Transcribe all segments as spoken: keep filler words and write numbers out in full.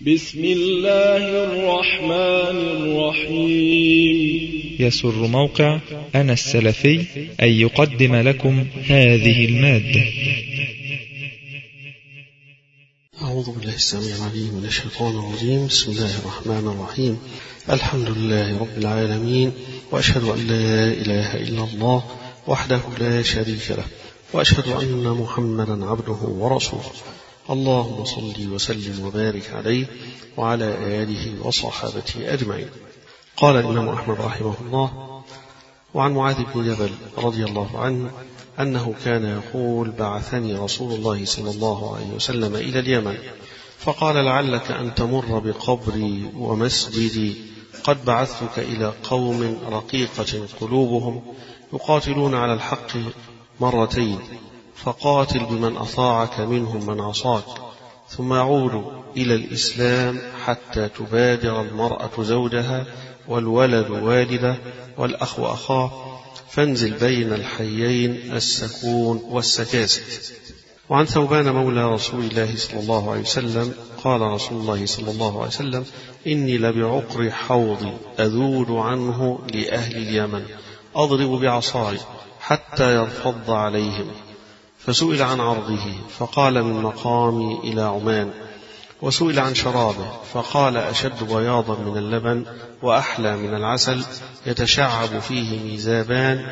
بسم الله الرحمن الرحيم. يسر موقع أنا السلفي أن يقدم لكم هذه المادة. أعوذ بالله السميع العليم من الشيطان الرجيم. بسم الله الرحمن الرحيم. الحمد لله رب العالمين، وأشهد أن لا إله إلا الله وحده لا شريك له، وأشهد أن محمدا عبده ورسوله. اللهم صل وسلم وبارك عليه وعلى آله وصحابته أجمعين. قال الإمام أحمد رحمه الله: وعن معاذ بن جبل رضي الله عنه أنه كان يقول: بعثني رسول الله صلى الله عليه وسلم إلى اليمن فقال: لعلك أن تمر بقبري ومسجدي، قد بعثتك إلى قوم رقيقة قلوبهم يقاتلون على الحق مرتين، فقاتل بمن أطاعك منهم من عصاك، ثم يعود إلى الإسلام حتى تبادر المرأة زوجها والولد والده والأخ أخاه، فانزل بين الحيين السكون والسكاسة. وعن ثوبان مولى رسول الله صلى الله عليه وسلم قال رسول الله صلى الله عليه وسلم: إني لبعقر حوضي أذود عنه لأهل اليمن، أضرب بعصاي حتى يرفض عليهم. فسئل عن عرضه فقال: من مقامي إلى عمان. وسئل عن شرابه فقال: أشد بياضا من اللبن وأحلى من العسل، يتشعب فيه ميزابان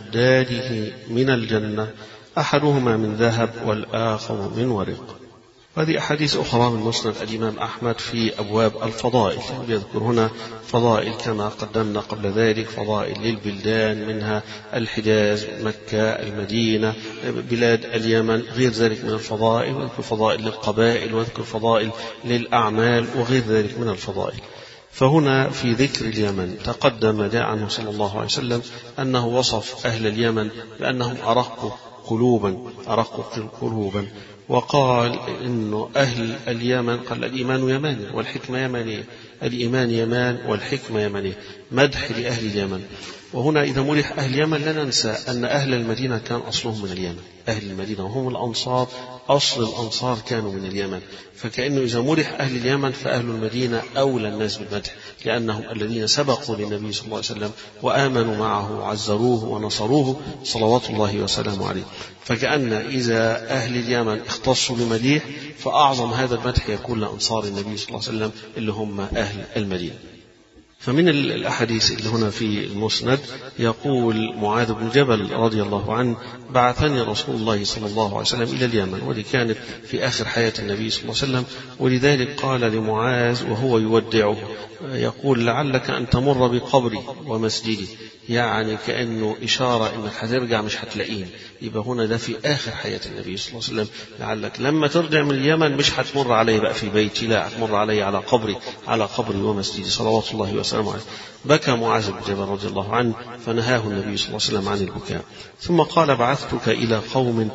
يمدانه من الجنة، أحدهما من ذهب والآخر من ورق. وهذه أحاديث أخرى من مسند الإمام أحمد في أبواب الفضائل، يذكر هنا فضائل كما قدمنا قبل ذلك، فضائل للبلدان منها الحجاز، مكة، المدينة، بلاد اليمن، غير ذلك من الفضائل، وذكر فضائل للقبائل، وذكر فضائل للأعمال، وغير ذلك من الفضائل. فهنا في ذكر اليمن تقدم جاء عنه صلى الله عليه وسلم أنه وصف أهل اليمن بأنهم أرق قلوبا أرق قلوبا وقال إنه أهل اليمن قال: الإيمان يماني والحكمة يمانية، الإيمان يمان والحكمة يمانية، مدح لأهل اليمن. وهنا إذا مدح أهل اليمن لا ننسى أن أهل المدينة كان أصلهم من اليمن، أهل المدينة وهم الأنصار، أصل الأنصار كانوا من اليمن، فكأنه إذا مدح أهل اليمن فأهل المدينة أولى الناس بالمدح، لأنهم الذين سبقوا للنبي صلى الله عليه وسلم وآمنوا معه وعزروه ونصروه صلوات الله وسلامه عليه. فكأن إذا أهل اليمن اختصوا بمديح فأعظم هذا المدح يكون لأنصار النبي صلى الله عليه وسلم اللي هم أهل المدينة. فمن الأحاديث اللي هنا في المسند يقول معاذ بن جبل رضي الله عنه: بعثني رسول الله صلى الله عليه وسلم إلى اليمن، ودي كانت في آخر حياة النبي صلى الله عليه وسلم، ولذلك قال لمعاذ وهو يودعه يقول: لعلك أن تمر بقبري ومسجدي، يعني كأنه إشارة إنك هترجع مش هتلاقين، يبقى هنا ده في آخر حياة النبي صلى الله عليه وسلم، لعلك لما ترجع من اليمن مش هتمر علي بقى في بيتي، لا هتمر علي على قبري على قبري ومسجدي صلوات الله وسلامه عليه. بكى معاذ بن جبل رضي الله عنه فنهاه النبي صلى الله عليه وسلم عن البكاء. ثم قال: بعثتك إلى قوم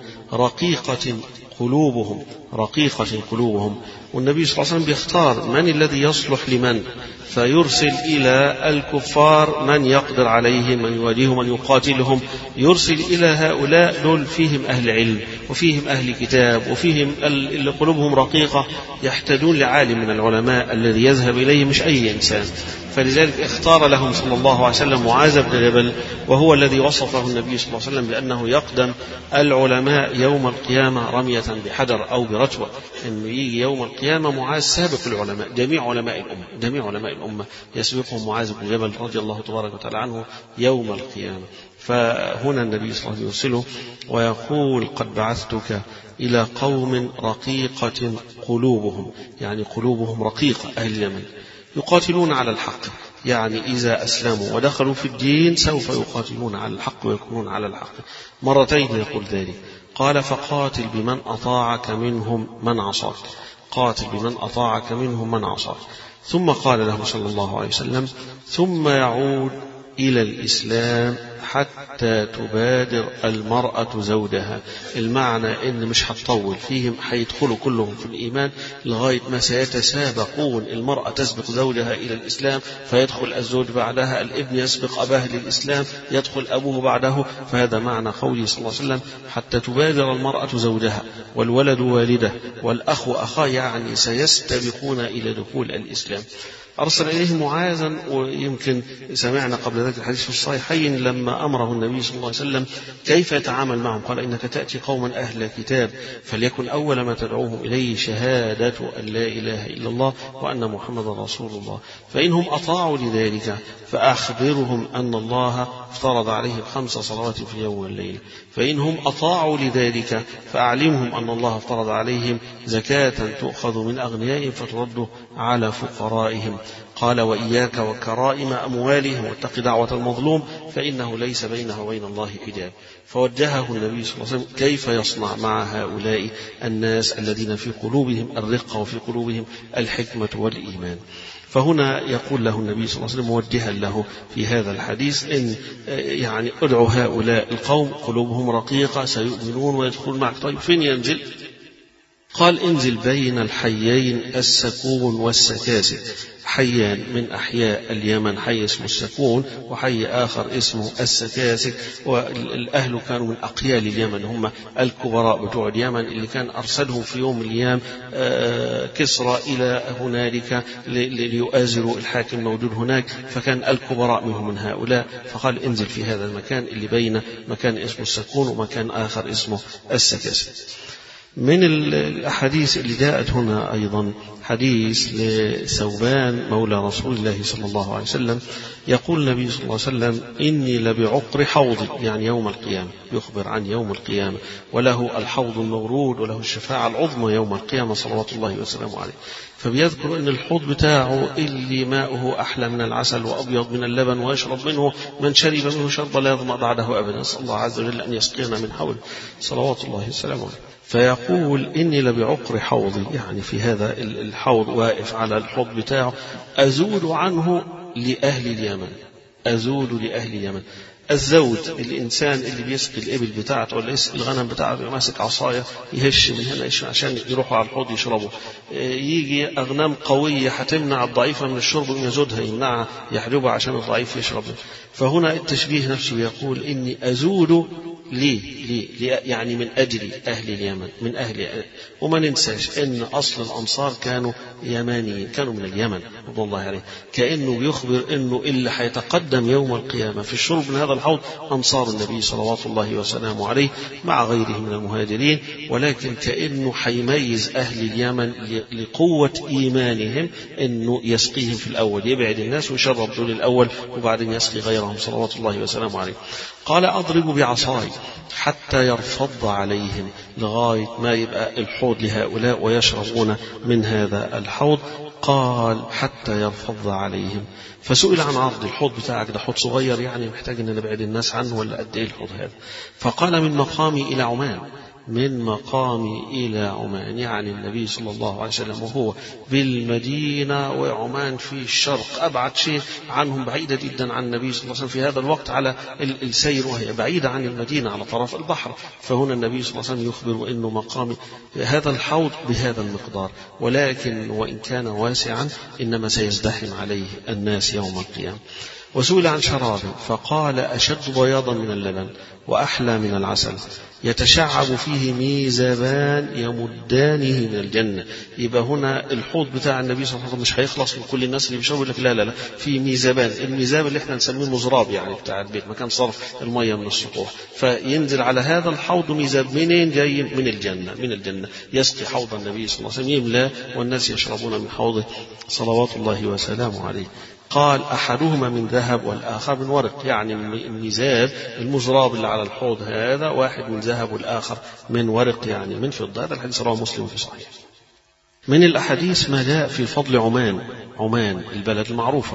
رقيقة قلوبهم رقيقة قلوبهم. والنبي صلى الله عليه وسلم بيختار من الذي يصلح لمن، فيرسل إلى الكفار من يقدر عليهم، من يواجههم، من يقاتلهم، يرسل إلى هؤلاء دول فيهم أهل علم وفيهم أهل كتاب وفيهم اللي قلوبهم رقيقة يحتاجون لعالم من العلماء الذي يذهب إليه مش أي إنسان. فلذلك اختار لهم صلى الله عليه وسلم معاذ بن جبل، وهو الذي وصفه النبي صلى الله عليه وسلم بأنه يقدم العلماء يوم القيامة رمية بحجر أو برتوة، إنه يجي يوم القيامة معاذ سابق العلماء، جميع علماء الأمة جميع علماء الأمة يسبقهم معاذ بن جبل رضي الله تبارك وتعالى عنه يوم القيامة. فهنا النبي صلى الله عليه وسلم يرسله ويقول: قد بعثتك إلى قوم رقيقة قلوبهم، يعني قلوبهم رقيقة أهل اليمن، يقاتلون على الحق، يعني إذا أسلموا ودخلوا في الدين سوف يقاتلون على الحق ويكونون على الحق. مرتين يقول ذلك، قال: فقاتل بمن أطاعك منهم من عصاك، قاتل بمن أطاعك منهم من عصاك. ثم قال له صلى الله عليه وسلم: ثم يعود إلى الإسلام حتى تبادر المرأة زوجها. المعنى إن مش هتطول فيهم، هيدخلوا كلهم في الإيمان لغاية ما سيتسابقون. المرأة تسبق زوجها إلى الإسلام فيدخل الزوج بعدها، الابن يسبق أباه للإسلام يدخل أبوه بعده. فهذا معنى قوله صلى الله عليه وسلم حتى تبادر المرأة زوجها والولد والده والأخ أخاه، يعني سيستبقون إلى دخول الإسلام. أرسل إليه معاذا، ويمكن سمعنا قبل ذلك الحديث في الصحيحين لما أمره النبي صلى الله عليه وسلم كيف يتعامل معهم، قال إنك تأتي قوما أهل كتاب فليكن أول ما تدعوهم إليه شهادة أن لا إله إلا الله وأن محمد رسول الله، فإنهم أطاعوا لذلك فأخبرهم أن الله افترض عليهم خمس صلوات في اليوم والليلة، فإنهم أطاعوا لذلك فأعلمهم أن الله افترض عليهم زكاة تؤخذ من أغنيائهم فترد على فقرائهم. قال وإياك وكرائم أموالهم واتق دعوة المظلوم فإنه ليس بينه وبين الله حجاب. فوجهه النبي صلى الله عليه وسلم كيف يصنع مع هؤلاء الناس الذين في قلوبهم الرقة وفي قلوبهم الحكمة والإيمان. فهنا يقول له النبي صلى الله عليه وسلم موجها له في هذا الحديث إن يعني ادعوا هؤلاء القوم قلوبهم رقيقة سيؤمنون ويدخلون معك. طيب فين ينزل؟ قال انزل بين الحيين السكون والسكاسك. حيان من أحياء اليمن، حي اسمه السكون وحي آخر اسمه السكاسك، والأهل كانوا من أقيال اليمن، هم الكبراء بتوع اليمن اللي كان أرسلهم في يوم من الأيام كسرى إلى هنالك ليؤازروا الحاكم موجود هناك، فكان الكبراء منهم من هؤلاء. فقال انزل في هذا المكان اللي بين مكان اسمه السكون ومكان آخر اسمه السكاسك. من الأحاديث اللي جاءت هنا أيضا حديث لثوبان مولى رسول الله صلى الله عليه وسلم، يقول النبي صلى الله عليه وسلم إني لبعقر حوضي، يعني يوم القيامة، يخبر عن يوم القيامة، وله الحوض المورود وله الشفاعة العظمى يوم القيامة صلوات الله وسلامه عليه. فبيذكر أن الحوض بتاعه اللي ماؤه أحلى من العسل وأبيض من اللبن ويشرب منه من شرب منه شرب لا يظمأ بعده أبدا. نسأل الله عز وجل أن يسقينا من حوله صلوات الله وسلامه عليه. فيقول إني لبعقر حوضي، يعني في هذا الحوض واقف على الحوض بتاعه أزود عنه لأهل اليمن، أزود لأهل اليمن. الزود الإنسان اللي بيسقي الإبل بتاعته ولا يسقي الغنم بتاعته ماسك عصاية يهش من هنا عشان يروحوا على الحوض يشربوا. يجي أغنام قوية هتمنع الضعيفة من الشرب ويزودها يمنعها يحجبها عشان الضعيف يشرب. فهنا التشبيه نفسه يقول إني أزود لي لي يعني من أجل أهل اليمن، من أهل. وما ننساش أن أصل الأنصار كانوا يمانيين، كانوا من اليمن رضي الله عليه. كأنه بيخبر أنه اللي حيتقدم يوم القيامة في الشرب من هذا الحوض أنصار النبي صلوات الله وسلامه عليه مع غيره من المهاجرين، ولكن كأنه حيميز أهل اليمن لقوة إيمانهم أنه يسقيهم في الأول، يبعد الناس ويشرب دول الأول وبعدين يسقي غيرهم صلوات الله وسلامه عليه. قال أضرب بعصاي حتى يرفض عليهم، لغاية ما يبقى الحوض لهؤلاء ويشربون من هذا الحوض. قال حتى يرفض عليهم. فسئل عن عرض الحوض بتاعك، ده حوض صغير يعني محتاج أن نبعد الناس عنه ولا قد إيه الحوض هذا؟ فقال من مقامي إلى عمان، من مقامي إلى عمان، يعني النبي صلى الله عليه وسلم وهو بالمدينة وعمان في الشرق أبعد شيء عنهم، بعيدة جدا عن النبي صلى الله عليه وسلم في هذا الوقت على السير، وهي بعيدة عن المدينة على طرف البحر. فهنا النبي صلى الله عليه وسلم يخبر أنه مقامي هذا الحوض بهذا المقدار، ولكن وإن كان واسعا إنما سيزدحم عليه الناس يوم القيامة. وسئل عن شرابه فقال أشد بياضا من اللبن وأحلى من العسل، يتشعب فيه ميزابان يمدانه من الجنة. يبقى هنا الحوض بتاع النبي صلى الله عليه وسلم مش هيخلص من كل الناس اللي بيشربوا، لك لا لا لا في ميزابان. الميزاب اللي احنا نسميه المزراب يعني بتاع البيت، مكان صرف المية من السطوح. فينزل على هذا الحوض ميزاب منين؟ جاي من الجنة، من الجنة يسقي حوض النبي صلى الله عليه وسلم يملى والناس يشربون من حوضه صلوات الله وسلامه عليه. قال أحدهما من ذهب والآخر من ورق، يعني الميزاب المزراب اللي على الحوض هذا واحد من ذهب والآخر من ورق يعني من فضة. هذا الحديث رواه مسلم في صحيح. من الأحاديث ما جاء في فضل عمان عمان البلد المعروفة،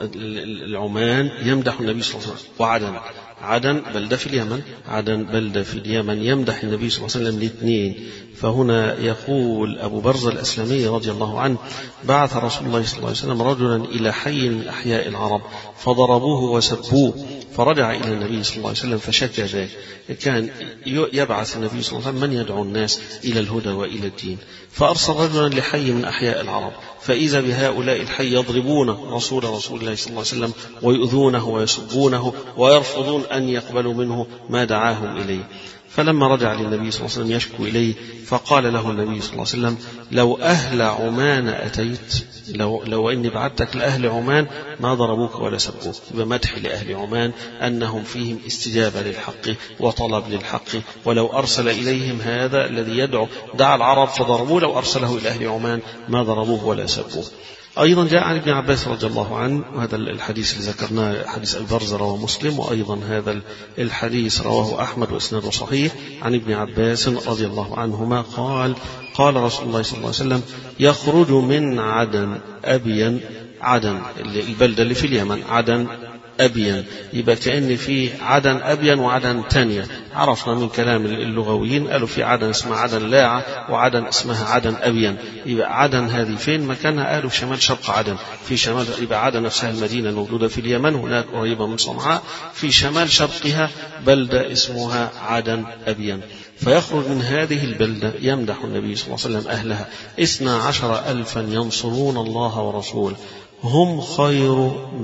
العمان يمدح النبي صلى الله عليه وسلم، وعدن عدن بلدة في اليمن، عدن بلدة في اليمن يمدح النبي صلى الله عليه وسلم الاثنين. فهنا يقول أبو برزة الأسلمي رضي الله عنه: بعث رسول الله صلى الله عليه وسلم رجلا إلى حي من أحياء العرب فضربوه وسبوه، فرجع إلى النبي صلى الله عليه وسلم فشكى ذلك. كان يبعث النبي صلى الله عليه وسلم من يدعو الناس إلى الهدى وإلى الدين، فأرسل رجلا لحي من أحياء العرب، فإذا بهؤلاء الحي يضربون رسول رسول الله صلى الله عليه وسلم ويؤذونه ويسبونه ويرفضون أن يقبلوا منه ما دعاهم إليه. فلما رجع للنبي صلى الله عليه وسلم يشكو إليه، فقال له النبي صلى الله عليه وسلم: لو أهل عمان أتيت، لو, لو إني بعثتك لأهل عمان ما ضربوك ولا سبوك. بمدح لأهل عمان أنهم فيهم استجابة للحق وطلب للحق، ولو أرسل إليهم هذا الذي يدعو دعا العرب فضربوه، لو أرسله إلى أهل عمان ما ضربوه ولا سبوه. أيضا جاء عن ابن عباس رضي الله عنه، وهذا الحديث اللي ذكرناه حديث البرزة رواه مسلم، وأيضا هذا الحديث رواه أحمد وإسناده صحيح، عن ابن عباس رضي الله عنهما قال: قال رسول الله صلى الله عليه وسلم: يخرج من عدن أبين، عدن البلدة اللي في اليمن، عدن أبين، يبقى كأن في عدن أبين وعدن تانية. عرفنا من كلام اللغويين قالوا في عدن اسمها عدن لاعة وعدن اسمها عدن أبين. يبقى عدن هذه فين مكانها؟ قالوا في شمال شرق عدن، في شمال، يبقى عدن نفسها المدينة الموجودة في اليمن هناك قريبة من صنعاء، في شمال شرقها بلدة اسمها عدن أبين. فيخرج من هذه البلدة يمدح النبي صلى الله عليه وسلم أهلها: اثنا عشر ألفا ينصرون الله ورسوله، هم خير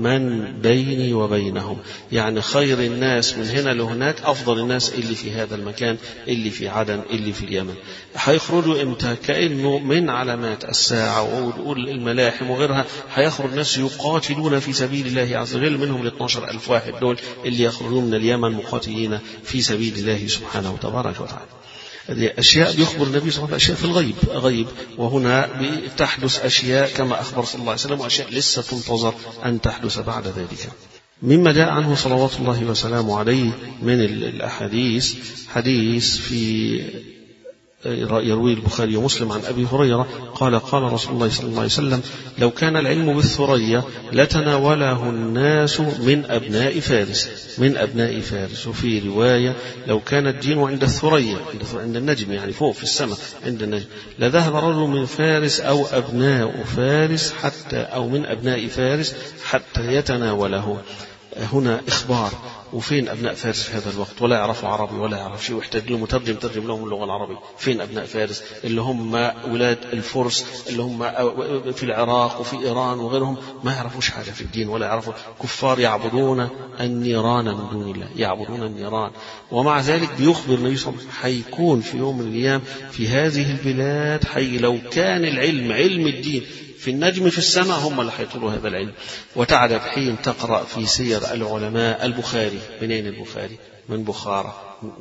من بيني وبينهم، يعني خير الناس من هنا لهناك، أفضل الناس اللي في هذا المكان، اللي في عدن، اللي في اليمن. هيخرجوا إمتى؟ كأنه من علامات الساعة وقول الملاحم وغيرها، هيخرج ناس يقاتلون في سبيل الله عز وجل، منهم الاثنى عشر ألف واحد دول اللي يخرجون من اليمن مقاتلين في سبيل الله سبحانه وتبارك وتعالى. هذه أشياء بيخبر النبي صلى الله عليه وسلم، أشياء في الغيب غيب، وهنا تحدث أشياء كما أخبر صلى الله عليه وسلم، وأشياء لسه تنتظر أن تحدث بعد ذلك. مما جاء عنه صلوات الله وسلامه عليه من الأحاديث، حديث في يروي البخاري ومسلم عن أبي هريرة قال: قال رسول الله صلى الله عليه وسلم: لو كان العلم بالثريا لتناوله الناس من أبناء فارس، من أبناء فارس. وفي رواية: لو كان الدين عند الثريا، عند النجم، يعني فوق في السماء عند النجم، لذهب رجل من فارس أو أبناء فارس حتى، أو من أبناء فارس حتى يتناوله. هنا إخبار، وفين أبناء فارس في هذا الوقت؟ ولا يعرفوا عربي ولا يعرف شيء، ويحتاج له مترجم ترجم لهم اللغة العربية. فين أبناء فارس اللي هم ولاد الفرس اللي هم في العراق وفي إيران وغيرهم؟ ما يعرفوش حاجة في الدين ولا يعرفوا، كفار يعبدون النيران من دون الله، يعبدون النيران. ومع ذلك بيخبر النبي صلى الله عليه وسلم حيكون في يوم من الأيام في هذه البلاد حي لو كان العلم، علم الدين في النجم في السماء، هم اللي حيطولوا هذا العلم. وتعرف حين تقرأ في سير العلماء، البخاري منين البخاري؟ من بخارى.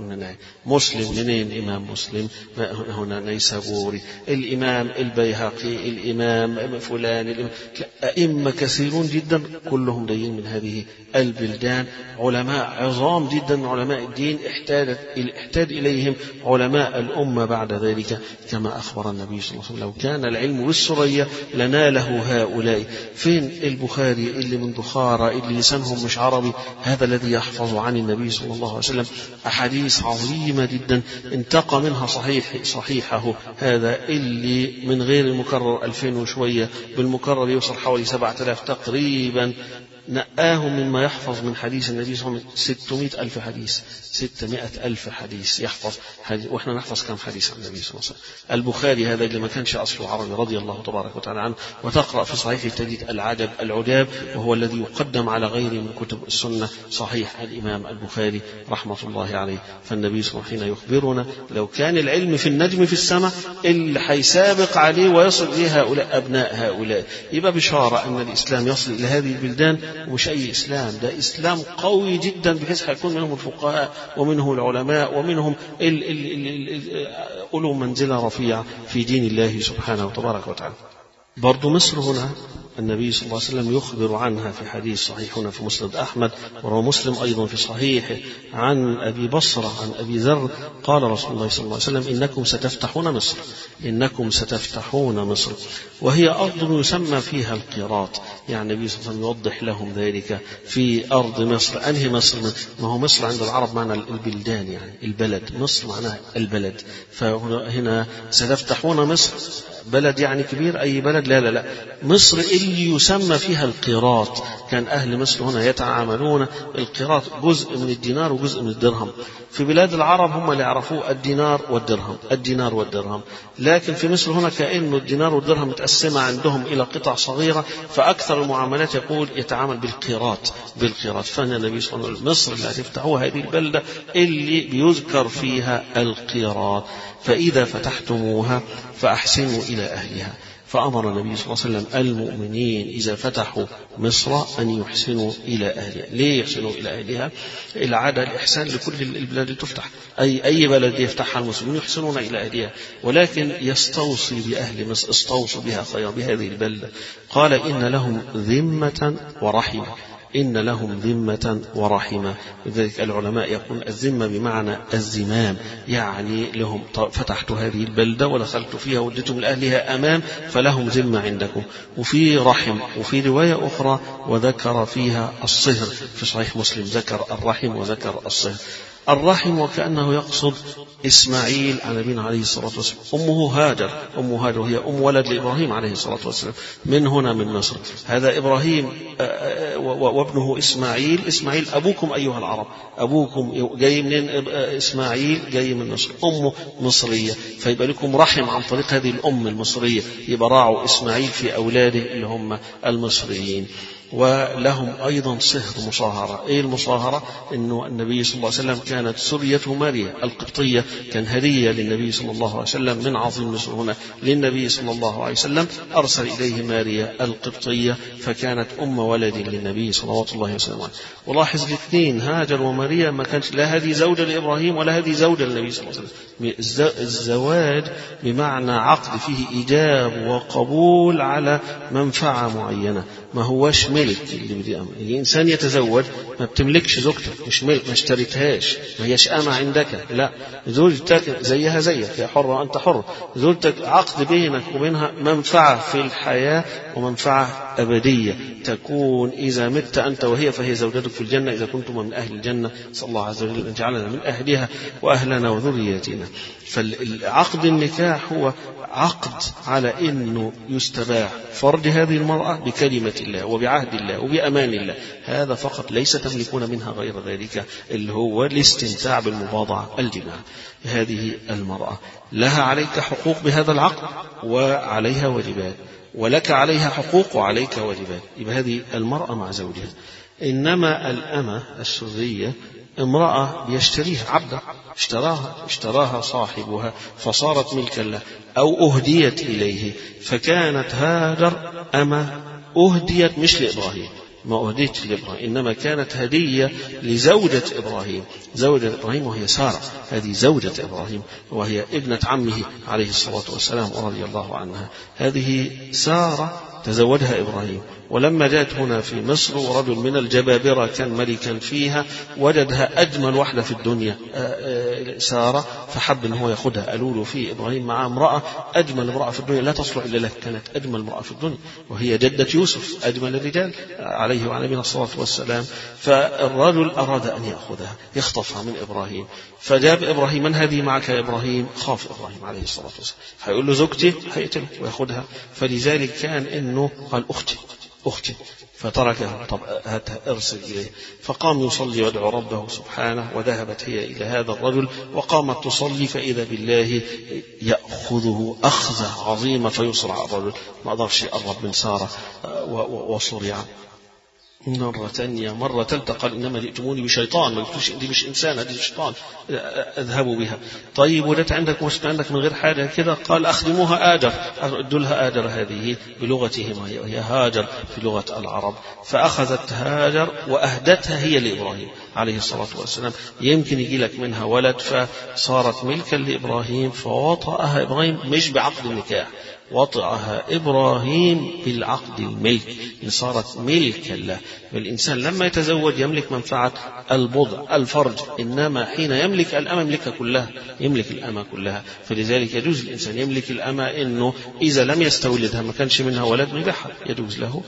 مسلم منين؟ إمام مسلم هنا نيسابوري. الإمام البيهقي، الإمام فلان، الإمام، أئمة كثيرون جدا كلهم جايين من هذه البلدان، علماء عظام جدا من علماء الدين، احتاجت احتاج إليهم علماء الأمة بعد ذلك، كما أخبر النبي صلى الله عليه وسلم: لو كان العلم بالسرية لناله هؤلاء. فين البخاري اللي من بخارى اللي لسانهم مش عربي، هذا الذي يحفظ عن النبي صلى الله عليه وسلم أحاديث عظيمة جدا انتقى منها صحيح صحيحه، هذا اللي من غير المكرر ألفين وشوية، بالمكرر يوصل حوالي سبعة آلاف تقريبا، نقاه مما يحفظ من حديث النبي صلى الله عليه وسلم ستمائة ألف حديث، ستمائة ألف حديث يحفظ حديث. وإحنا نحفظ كم حديث عن النبي صلى الله عليه وسلم؟ البخاري هذا اللي ما كانش أصله عربي رضي الله تبارك وتعالى عنه، وتقرأ في صحيح تجد العجب العجاب، وهو الذي يقدم على غيره من كتب السنة، صحيح الإمام البخاري رحمة الله عليه. فالنبي صلى الله عليه وسلم يخبرنا لو كان العلم في النجم في السماء اللي حيسابق عليه ويصل إليه هؤلاء أبناء هؤلاء. يبقى بشارة أن الإسلام يصل إلى هذه البلدان، ومش أي إسلام، ده إسلام قوي جدا بحيث حيكون منهم الفقهاء ومنهم العلماء ومنهم ال ال ال ال أولو منزلة رفيعة في دين الله سبحانه وتبارك وتعالى. برضو مصر هنا النبي صلى الله عليه وسلم يخبر عنها في حديث صحيح هنا في مسند أحمد، وروى مسلم أيضا في صحيحه عن أبي بصرة عن أبي ذر قال رسول الله صلى الله عليه وسلم إنكم ستفتحون مصر إنكم ستفتحون مصر وهي أرض يسمى فيها القيراط. يعني النبي صلى الله عليه وسلم يوضح لهم ذلك في أرض مصر. أنهي مصر؟ ما هو مصر عند العرب معنى البلدان، يعني البلد، مصر معناها البلد. فهنا ستفتحون مصر بلد يعني كبير، أي بلد؟ لا لا لا، مصر اللي يسمى فيها القيراط. كان أهل مصر هنا يتعاملون القيراط جزء من الدينار وجزء من الدرهم. في بلاد العرب هم اللي يعرفوا الدينار والدرهم، الدينار والدرهم، لكن في مصر هنا كأنه الدينار والدرهم متقسمة عندهم إلى قطع صغيرة، فأكثر المعاملات يقول يتعامل بالقيراط بالقيراط. فأنا النبي صلى الله عليه وسلم مصر اللي هتفتحوها هذه البلدة اللي بيذكر فيها القيراط، فإذا فتحتموها فأحسنوا إلى أهلها. فأمر النبي صلى الله عليه وسلم المؤمنين إذا فتحوا مصر أن يحسنوا إلى أهلها. ليه يحسنوا إلى أهلها؟ العادة الإحسان لكل البلاد اللي تفتح، أي أي بلد يفتحها المسلمين يحسنون إلى أهلها، ولكن يستوصي بأهل مصر، استوصوا بها خيرا بهذه البلدة. قال إن لهم ذمة ورحمة، إن لهم ذمة ورحمة. لذلك العلماء يقول الذمة بمعنى الزمام، يعني لهم فتحت هذه البلدة ودخلت فيها وديتم لأهلها أمان، فلهم ذمة عندكم. وفي رحم، وفي رواية أخرى وذكر فيها الصهر، في صحيح مسلم ذكر الرحم وذكر الصهر. الرحم وكأنه يقصد إسماعيل على نبينا عليه الصلاة والسلام، أمه هاجر، أم هاجر هي أم ولد لإبراهيم عليه الصلاة والسلام من هنا من مصر. هذا إبراهيم وابنه إسماعيل. إسماعيل أبوكم أيها العرب، أبوكم جاي من إسماعيل، جاي من مصر، أمه مصرية، فيبقى لكم رحم عن طريق هذه الأم المصرية، يبقى راعوا إسماعيل في أولاده اللي هم المصريين. ولهم أيضا صهر مصاهرة. إيه المصاهرة؟ إنه النبي صلى الله عليه وسلم كانت سريته ماريا القبطية، كان هدية للنبي صلى الله عليه وسلم من عظيم مصر هنا للنبي صلى الله عليه وسلم، أرسل إليه ماريا القبطية، فكانت أم ولد للنبي صلوات الله وسلامه عليه. ولاحظ الاثنين هاجر وماريا ما كانت لا هذه زوجة لإبراهيم ولا هذه زوجة للنبي صلى الله عليه وسلم. الزواج بمعنى عقد فيه إيجاب وقبول على منفعة معينة، ما هوش ملك. اللي بدي أمر الإنسان يتزوج ما بتملكش زوجتك، مش ملك، ما اشتريتهاش، ما هيش أمة عندك، لا، زوجتك زيها زيك، يا حرة وأنت حر. زوجتك عقد بينك وبينها منفعة في الحياة ومنفعة أبدية تكون إذا مت أنت وهي، فهي زوجتك في الجنة إذا كنتم من أهل الجنة. صلى الله عز وجل أن جعلنا من أهلها وأهلنا وذرياتنا. فالعقد النكاح هو عقد على إنه يستباح فرج هذه المرأة بكلمة الله وبعهد الله وبأمان الله، هذا فقط، ليس تملكون منها غير ذلك، اللي هو الاستمتاع بالمباضعة الجماع. هذه المرأة لها عليك حقوق بهذا العقد وعليها واجبات، ولك عليها حقوق وعليك واجبات. يبقى هذه المرأة مع زوجها. إنما الأمة السرية امرأة يشتريها، عبدا اشتراها اشتراها صاحبها فصارت ملكا له أو أهديت إليه، فكانت هاجر أمة أهديت مش لإبراهيم، ما أهديت لإبراهيم، إنما كانت هدية لزوجة إبراهيم، زوجة إبراهيم وهي سارة، هذه زوجة إبراهيم وهي ابنة عمه عليه الصلاة والسلام ورضي الله عنها. هذه سارة تزوجها إبراهيم، ولما جاءت هنا في مصر ورجل من الجبابرة كان ملكا فيها وجدها أجمل واحدة في الدنيا سارة، فحب أن هو يأخذها. قالوا له في إبراهيم مع امرأة أجمل امرأة في الدنيا لا تصلح إلا لك، كانت أجمل امرأة في الدنيا وهي جدة يوسف أجمل الرجال عليه وعلى نبينا الصلاة والسلام. فالرجل أراد أن يأخذها يخطفها من إبراهيم، فجاب إبراهيم من هذه معك يا إبراهيم؟ خاف إبراهيم عليه الصلاة والسلام هيقول له زوجتي، هيقتله ويأخذها. فلذلك كان إنه قال أختي أختي، فتركها. طب ارسل إليه، فقام يصلي ويدعو ربه سبحانه، وذهبت هي إلى هذا الرجل وقامت تصلي، فإذا بالله يأخذه أخذة عظيمة فيصرع الرجل، ما قدرش يقرب من سارة وصرع. مرة ثانية مرة ثالثة قال إنما جئتموني بشيطان، ما قلتوش دي مش إنسان، هذه شيطان، اذهبوا بها. طيب ولدت عندك مش عندك من غير حاجة كده؟ قال أخدموها آجر، أدوا لها آجر، هذه بلغتهم وهي هاجر في لغة العرب. فأخذت هاجر وأهدتها هي لإبراهيم، عليه الصلاة والسلام. يمكن يجي لك منها ولد فصارت ملكا لإبراهيم فوطأها إبراهيم مش بعقد النكاح، وطئها إبراهيم بالعقد الملك، صارت ملكا له. والإنسان لما يتزوج يملك منفعة البضع الفرج، إنما حين يملك الأمة يملكها كلها، يملك الأمة كلها. فلذلك يجوز الإنسان يملك الأمة إنه إذا لم يستولدها ما كانش منها ولد يبيعها، يجوز له.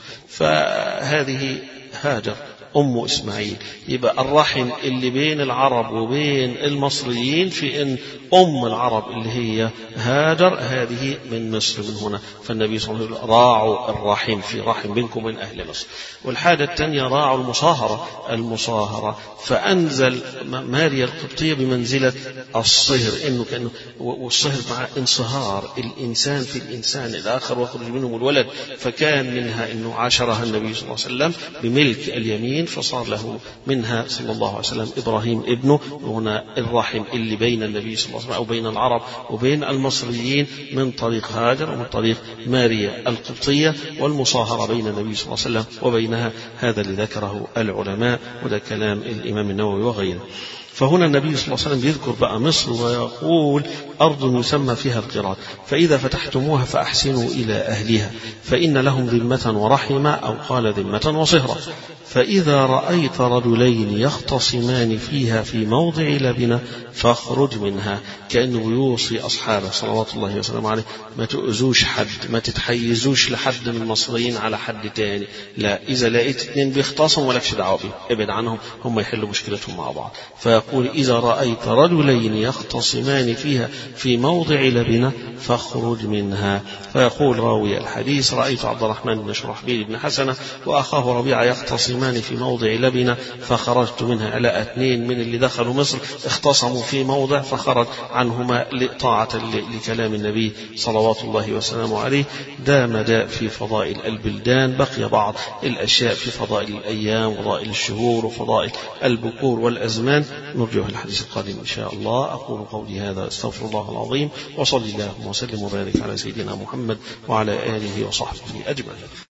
فهذه هاجر أم إسماعيل. يبقى الرحم اللي بين العرب وبين المصريين في إن أم العرب اللي هي هاجر هذه من مصر من هنا. فالنبي صلى الله عليه وسلم راعوا الرحم، في رحم بينكم من أهل مصر. والحاجة الثانية راعوا المصاهرة، المصاهرة فأنزل ماريا القبطية بمنزلة الصهر، إنه كأنه والصهر مع انصهار الإنسان في الإنسان الآخر ويخرج منهم الولد، فكان منها إنه عاشرها النبي صلى الله عليه وسلم بملك اليمين، فصار له منها صلى الله عليه وسلم إبراهيم ابنه. هنا الرحم اللي بين النبي صلى الله عليه وسلم أو بين العرب وبين المصريين من طريق هاجر ومن طريق ماريا القبطية، والمصاهرة بين النبي صلى الله عليه وسلم وبينها. هذا اللي ذكره العلماء، وده كلام الإمام النووي وغيره. فهنا النبي صلى الله عليه وسلم يذكر بقى مصر ويقول أرض يسمى فيها القراط، فإذا فتحتموها فأحسنوا إلى أهلها فإن لهم ذمة ورحمة، أو قال ذمة وصهرة. فإذا رأيت رجلين يختصمان فيها في موضع لبنة فاخرج منها. كأنه يوصي أصحابه صلوات الله وسلامه عليه ما تؤذوش حد، ما تتحيزوش لحد من المصريين على حد تاني، لا، إذا لقيت اثنين بيختصموا ولكش دعوة بهم، ابعد عنهم، هم يحلوا مشكلتهم مع بعض. فيقول إذا رأيت رجلين يختصمان فيها في موضع لبنة فاخرج منها. فيقول راوي الحديث رأيت عبد الرحمن بن شرحبيل بن حسنة وأخاه ربيعة يختصمان في موضع لبنة فخرجت منها. على اثنين من اللي دخلوا مصر اختصموا في موضع فخرج عنهما طاعة لكلام النبي صلوات الله وسلامه عليه. ده مدى في فضائل البلدان. بقي بعض الأشياء في فضائل الأيام وفضائل الشهور وفضائل البكور والأزمان نرجوه الحديث القادم إن شاء الله. أقول قولي هذا استغفر الله العظيم، وصلي الله وسلم وبارك على سيدنا محمد وعلى آله وصحبه أجمعين.